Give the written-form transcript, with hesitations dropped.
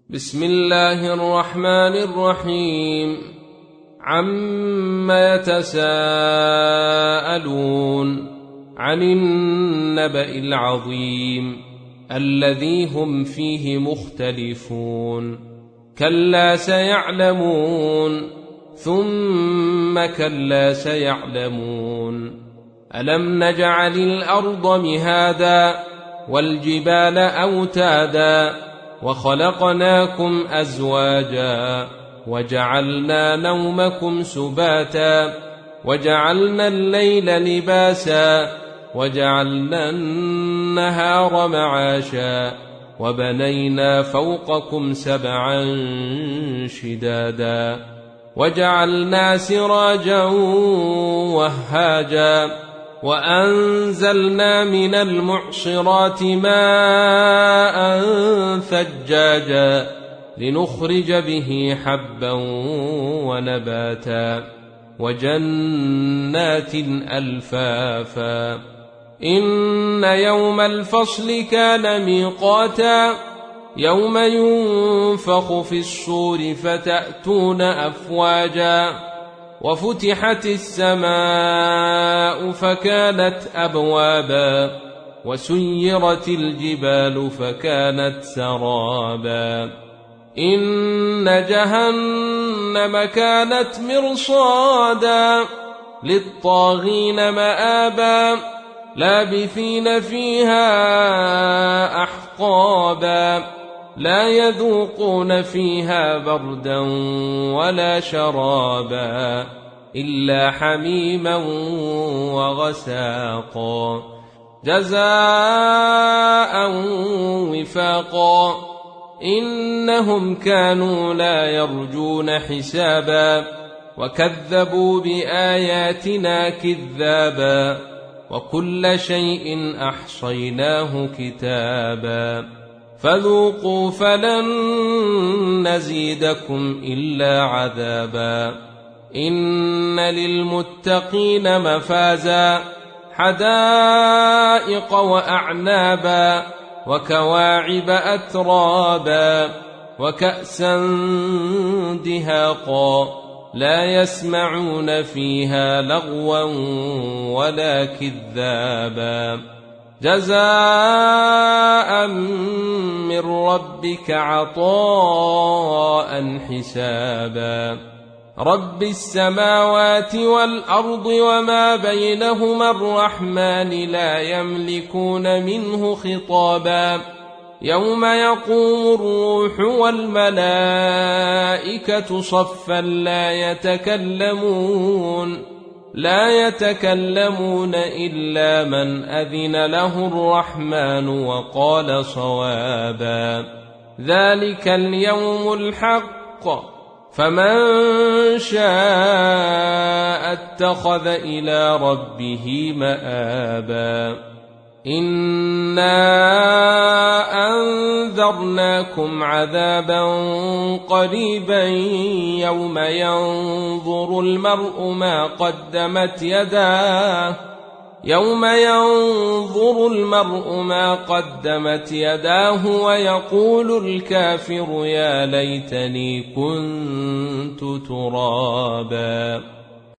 بسم الله الرحمن الرحيم. عما يتساءلون عن النبأ العظيم الذي هم فيه مختلفون. كلا سيعلمون ثم كلا سيعلمون. ألم نجعل الأرض مهادا والجبال أوتادا وخلقناكم أزواجا وجعلنا نومكم سباتا وجعلنا الليل لباسا وجعلنا النهار معاشا وبنينا فوقكم سبعا شدادا وجعلنا سراجا وهاجا وأنزلنا من المعصرات ماء ثجاجا لنخرج به حبا ونباتا وجنات ألفافا. إن يوم الفصل كان ميقاتا يوم ينفخ في الصور فتأتون أفواجا وفتحت السماء فكانت أبوابا وسيرت الجبال فكانت سرابا. إن جهنم كانت مرصادا للطاغين مآبا لابثين فيها أحقابا لا يذوقون فيها بردا ولا شرابا إلا حميما وغساقا جزاء وفاقا. إنهم كانوا لا يرجون حسابا وكذبوا بآياتنا كذابا وكل شيء أحصيناه كتابا فذوقوا فلن نزيدكم إلا عذابا. إن للمتقين مفازا حدائق وأعنابا وكواعب أترابا وكأسا دهاقا لا يسمعون فيها لغوا ولا كذابا جزاء من ربك عطاء حسابا. رب السماوات والأرض وما بينهما الرحمن لا يملكون منه خطابا. يوم يقوم الروح والملائكة صفا لا يتكلمون إلا من أذن له الرحمن وقال صوابا. ذلك اليوم الحق فمن شاء اتخذ إلى ربه مآبا. إنا أنذرناكم عذابا قريبا يوم ينظر المرء ما قدمت يداه ويقول الكافر يا ليتني كنت ترابا.